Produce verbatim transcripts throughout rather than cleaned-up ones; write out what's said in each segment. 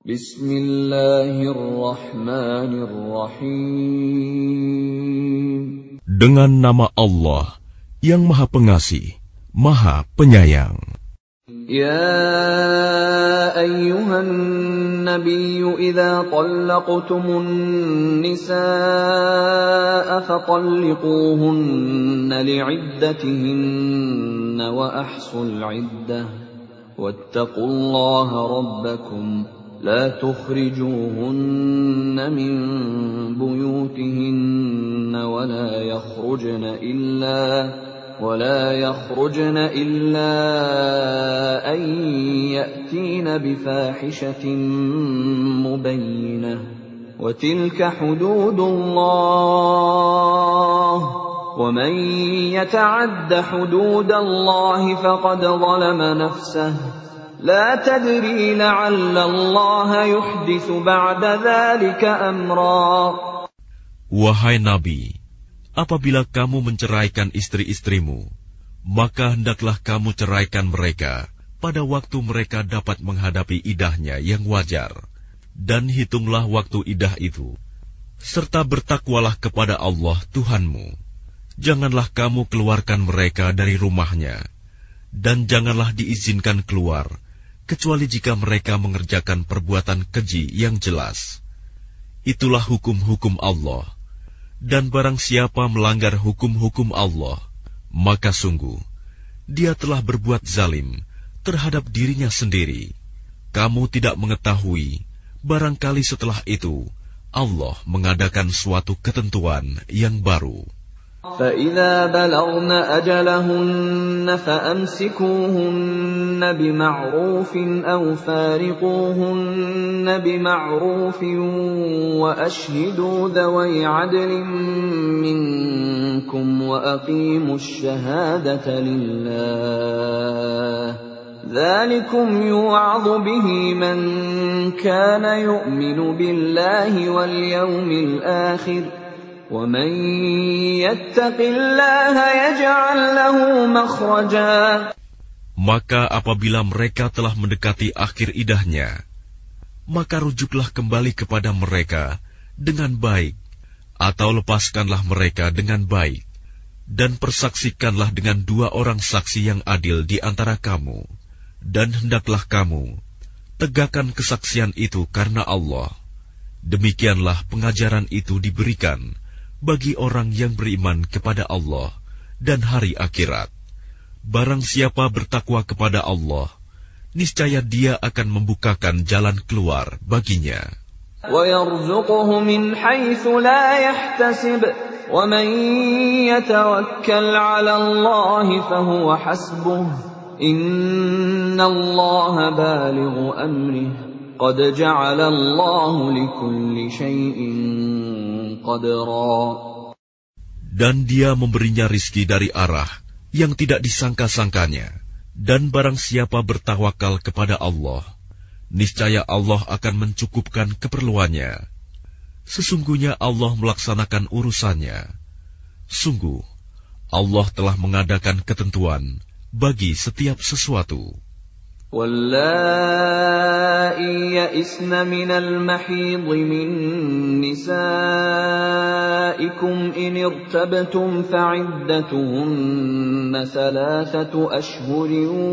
Bismillahirrahmanirrahim. Dengan nama Allah yang Maha Pengasih, Maha Penyayang. Ya ayyuhan nabiyyu idza talaqtumun nisaa fatalliquhunna li'iddatihinna wa ahsul 'iddah wattaqullaha rabbakum la tukhrijuhunna min buyutihinna wa la yakhrujna illa ولا يخرجن إلا أن يأتين بفاحشة مبينة وتلك حدود الله ومن يتعد حدود الله فقد ظلم نفسه لا تدري لعل الله يحدث بعد ذلك أمرا. Wahai Nabi, apabila kamu menceraikan istri-istrimu, maka hendaklah kamu ceraikan mereka pada waktu mereka dapat menghadapi idahnya yang wajar. Dan hitunglah waktu idah itu, serta bertakwalah kepada Allah Tuhanmu. Janganlah kamu keluarkan mereka dari rumahnya, dan janganlah diizinkan keluar, kecuali jika mereka mengerjakan perbuatan keji yang jelas. Itulah hukum-hukum Allah. Dan barang siapa melanggar hukum-hukum Allah, maka sungguh dia telah berbuat zalim terhadap dirinya sendiri. Kamu tidak mengetahui, barangkali setelah itu Allah mengadakan suatu ketentuan yang baru. فَإِذَا بَلَغْنَ أَجَلَهُنَّ فَأَمْسِكُوهُنَّ بِمَعْرُوفٍ أَوْ فَارِقُوهُنَّ بِمَعْرُوفٍ وَأَشْهِدُوا ذَوَيْ عَدْلٍ مِّنكُمْ وَأَقِيمُوا الشَّهَادَةَ لِلَّهِ ذَلِكُمْ يُوعَظُ بِهِ مَن كَانَ يُؤْمِنُ بِاللَّهِ وَالْيَوْمِ الْآخِرِ وَمَن يَتَّقِ اللَّهَ يَجْعَل لَّهُ مَخْرَجًا. Maka apabila mereka telah mendekati akhir idahnya, maka rujuklah kembali kepada mereka dengan baik, atau lepaskanlah mereka dengan baik, dan persaksikanlah dengan dua orang saksi yang adil di antara kamu, dan hendaklah kamu tegakkan kesaksian itu karena Allah. Demikianlah pengajaran itu diberikan bagi orang yang beriman kepada Allah dan hari akhirat. Barang siapa bertakwa kepada Allah, niscaya dia akan membukakan jalan keluar baginya. وَيَرْزُقُهُ مِنْ حَيْثُ لَا يَحْتَسِبُ وَمَنْ يَتَوَكَّلْ عَلَى اللَّهِ فَهُوَ حَسْبُهُ إِنَّ اللَّهَ بَالِغُ أَمْرِهِ قَدْ جَعَلَ اللَّهُ لِكُلِّ شَيْءٍ قَدْرًا. Dan dia memberinya rizki dari arah yang tidak disangka-sangkanya. Dan barang siapa bertawakal kepada Allah, niscaya Allah akan mencukupkan keperluannya. Sesungguhnya Allah melaksanakan urusannya. Sungguh, Allah telah mengadakan ketentuan bagi setiap sesuatu. وَاللَّائِي يَئِسْنَ مِنَ الْمَحِيضِ مِن نِّسَائِكُمْ إِنِ ارْتَبْتُمْ فَعِدَّتُهُنَّ ثَلَاثَةُ أَشْهُرٍ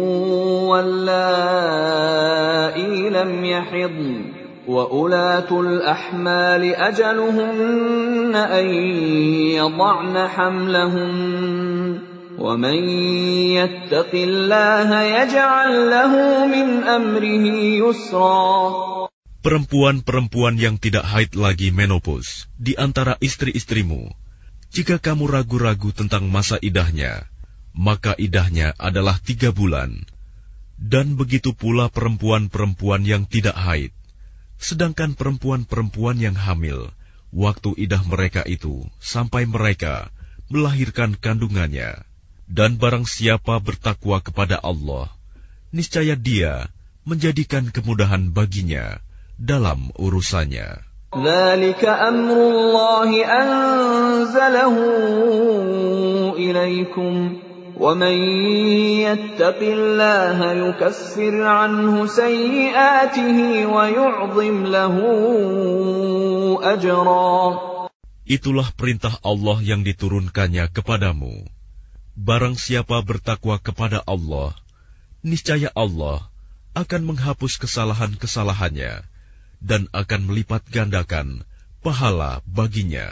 وَاللَّائِي لَمْ يَحِضْنَ وَأُولَاتُ الْأَحْمَالِ أَجَلُهُنَّ أَن يَضَعْنَ حَمْلَهُنَّ وَمَن يَتَّقِ اللَّهَ يَجْعَل لَّهُ مِنْ أَمْرِهِ يُسْرًا. Perempuan-perempuan yang tidak haid lagi menopause di antara istri-istrimu, jika kamu ragu-ragu tentang masa idahnya, maka idahnya adalah tiga bulan. Dan begitu pula perempuan-perempuan yang tidak haid. Sedangkan perempuan-perempuan yang hamil, waktu idah mereka itu sampai mereka melahirkan kandungannya. Dan barang siapa bertakwa kepada Allah, niscaya dia menjadikan kemudahan baginya dalam urusannya. ذَلِكَ أَمْرُ اللَّهِ أَنزَلَهُ إِلَيْكُمْ وَمَن يَتَّقِ اللَّهَ يُكَفِّرْ عَنْهُ سَيِّئَاتِهِ وَيُعْظِمْ لَهُ أَجْرًا. Itulah perintah Allah yang diturunkannya kepadamu. Barang siapa bertakwa kepada Allah, niscaya Allah akan menghapus kesalahan-kesalahannya dan akan melipat gandakan pahala baginya.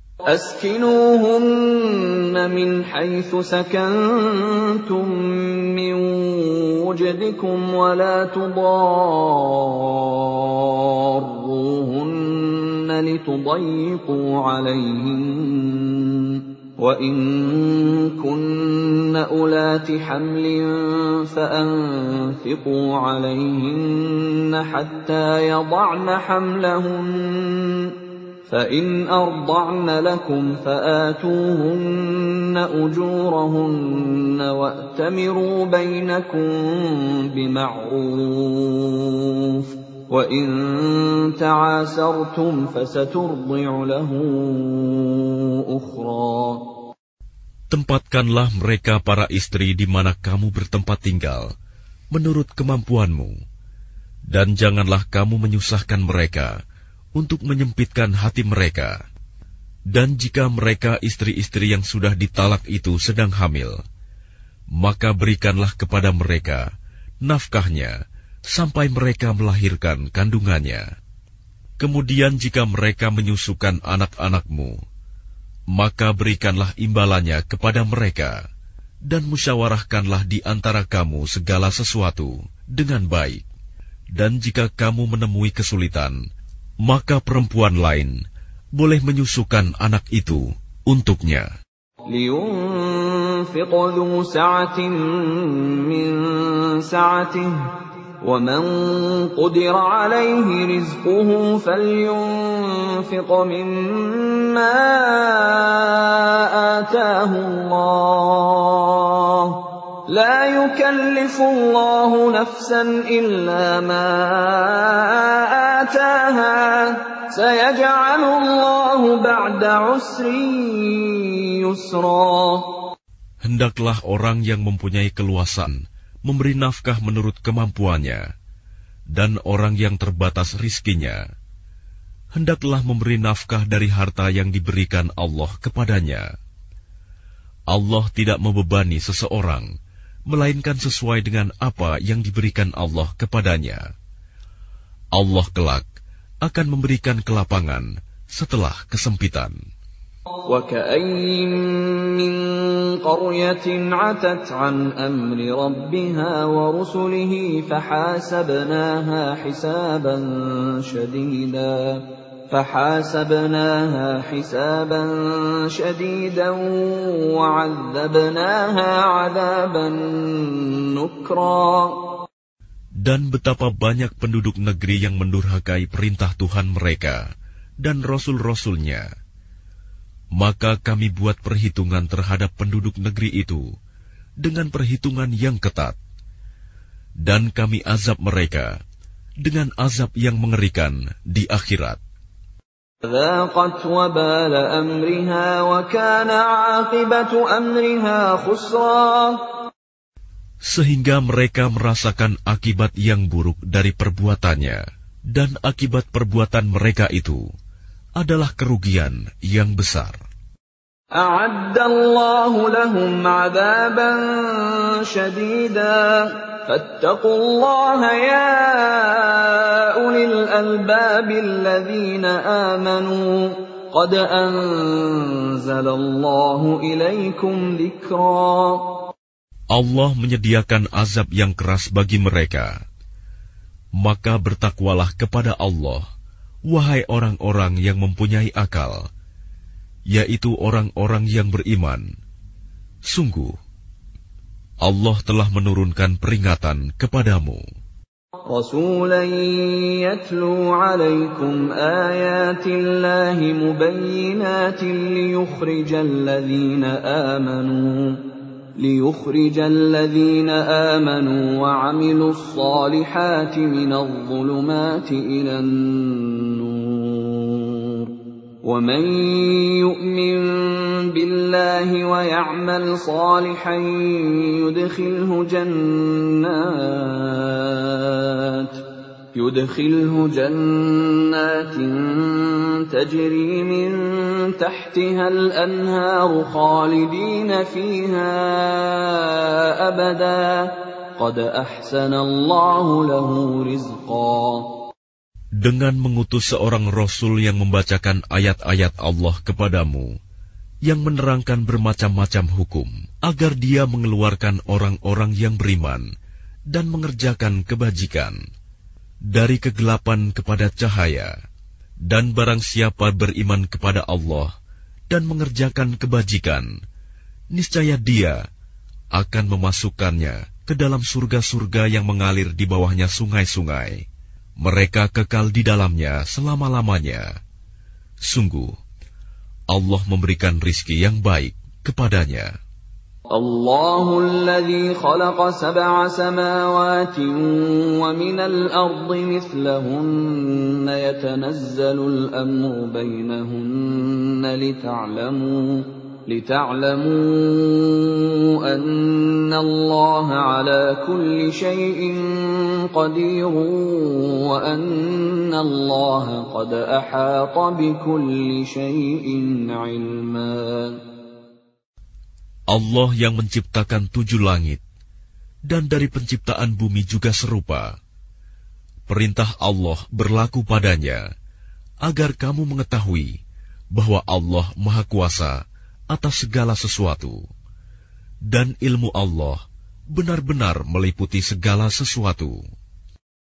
أسكنوهن من حيث سكنتم من وجدكم ولا تضاروهن لتضيقوا عليهن وإن كن أولات حمل فأنفقوا عليهن حتى يضعن حملهن فإن أرضعن لكم فآتوهن أجورهن وأتمروا بينكم بمعروف وإن تعاسرتم فسترضع له أخرى. Tempatkanlah mereka para istri di mana kamu bertempat tinggal, menurut kemampuanmu, dan janganlah kamu menyusahkan mereka untuk menyempitkan hati mereka. Dan jika mereka istri-istri yang sudah ditalak itu sedang hamil, maka berikanlah kepada mereka nafkahnya sampai mereka melahirkan kandungannya. Kemudian jika mereka menyusukan anak-anakmu, maka berikanlah imbalannya kepada mereka, dan musyawarahkanlah di antara kamu segala sesuatu dengan baik. Dan jika kamu menemui kesulitan, maka perempuan lain boleh menyusukan anak itu untuknya. لينفق ذو سعة من سعته ومن قدر عليه رزقه فلينفق مما آتاه الله لا يكلف الله نفسا إلا ما آتاها سيجعل الله بعد عسر يسرا. Hendaklah orang yang mempunyai keluasan memberi nafkah menurut kemampuannya, dan orang yang terbatas rizkinya hendaklah memberi nafkah dari harta yang diberikan Allah kepadanya. Allah tidak membebani seseorang melainkan sesuai dengan apa yang diberikan Allah kepadanya. Allah kelak akan memberikan kelapangan setelah kesempitan. وَكَأَيٍّ مِّن قَرْيَةٍ عَتَتْ عَنْ أَمْرِ رَبِّهَا وَرُسُلِهِ فَحَاسَبْنَاهَا حِسَابًا شَدِيدًا فَحَاسَبْنَاهَا حِسَابًا شَدِيدًا وَعَذَّبْنَاهَا عَذَابًا نُكْرًا. Dan betapa banyak penduduk negeri yang mendurhakai perintah Tuhan mereka dan rasul-rasulnya. Maka kami buat perhitungan terhadap penduduk negeri itu dengan perhitungan yang ketat. Dan kami azab mereka dengan azab yang mengerikan di akhirat. ذاقت وبال أمرها وكان عاقبة أمرها خسرا. Sehingga mereka merasakan akibat yang buruk dari perbuatannya, dan akibat perbuatan mereka itu adalah kerugian yang besar. أعد الله لهم عذابا شديدا فاتقوا الله يا أولي الألباب الذين آمنوا قد أنزل الله إليكم ذكرا. Allah menyediakan azab yang keras bagi mereka. Maka bertakwalah kepada Allah, wahai orang-orang yang mempunyai akal, yaitu orang-orang yang beriman. Sungguh, Allah telah menurunkan peringatan kepadamu. رسولا يتلو عليكم آيات الله مبينات ليخرج الذين آمنوا ليخرج الذين آمنوا وعملوا الصالحات من الظلمات إلى النور وَمَن يُؤْمِن بِاللَّهِ وَيَعْمَلْ صَالِحًا يُدْخِلْهُ جَنَّاتٍ يُدْخِلْهُ جَنَّاتٍ تَجْرِي مِن تَحْتِهَا الْأَنْهَارُ خَالِدِينَ فِيهَا أَبَدًا قَدْ أَحْسَنَ اللَّهُ لَهُ رِزْقًا. Dengan mengutus seorang Rasul yang membacakan ayat-ayat Allah kepadamu, yang menerangkan bermacam-macam hukum, agar dia mengeluarkan orang-orang yang beriman dan mengerjakan kebajikan dari kegelapan kepada cahaya, dan barang siapa beriman kepada Allah dan mengerjakan kebajikan, niscaya dia akan memasukkannya ke dalam surga-surga yang mengalir di bawahnya sungai-sungai. Mereka kekal di dalamnya selama-lamanya. Sungguh, Allah memberikan rizki yang baik kepadanya. Allahul ladzi khalaqa sab'a samawati wa minal ardi mithlahunna yatanazzalul amru bainahunna lita'lamu لِتَعْلَمُوا أَنَّ اللَّهَ عَلَى كُلِّ شَيْءٍ قَدِيرٌ وَأَنَّ اللَّهَ قَدْ أَحَاطَ بِكُلِّ شَيْءٍ عِلْمًا. Allah yang menciptakan tujuh langit, dan dari penciptaan bumi juga serupa. Perintah Allah berlaku padanya, agar kamu mengetahui bahwa Allah Maha Kuasa atas segala sesuatu, dan ilmu Allah benar-benar meliputi segala sesuatu.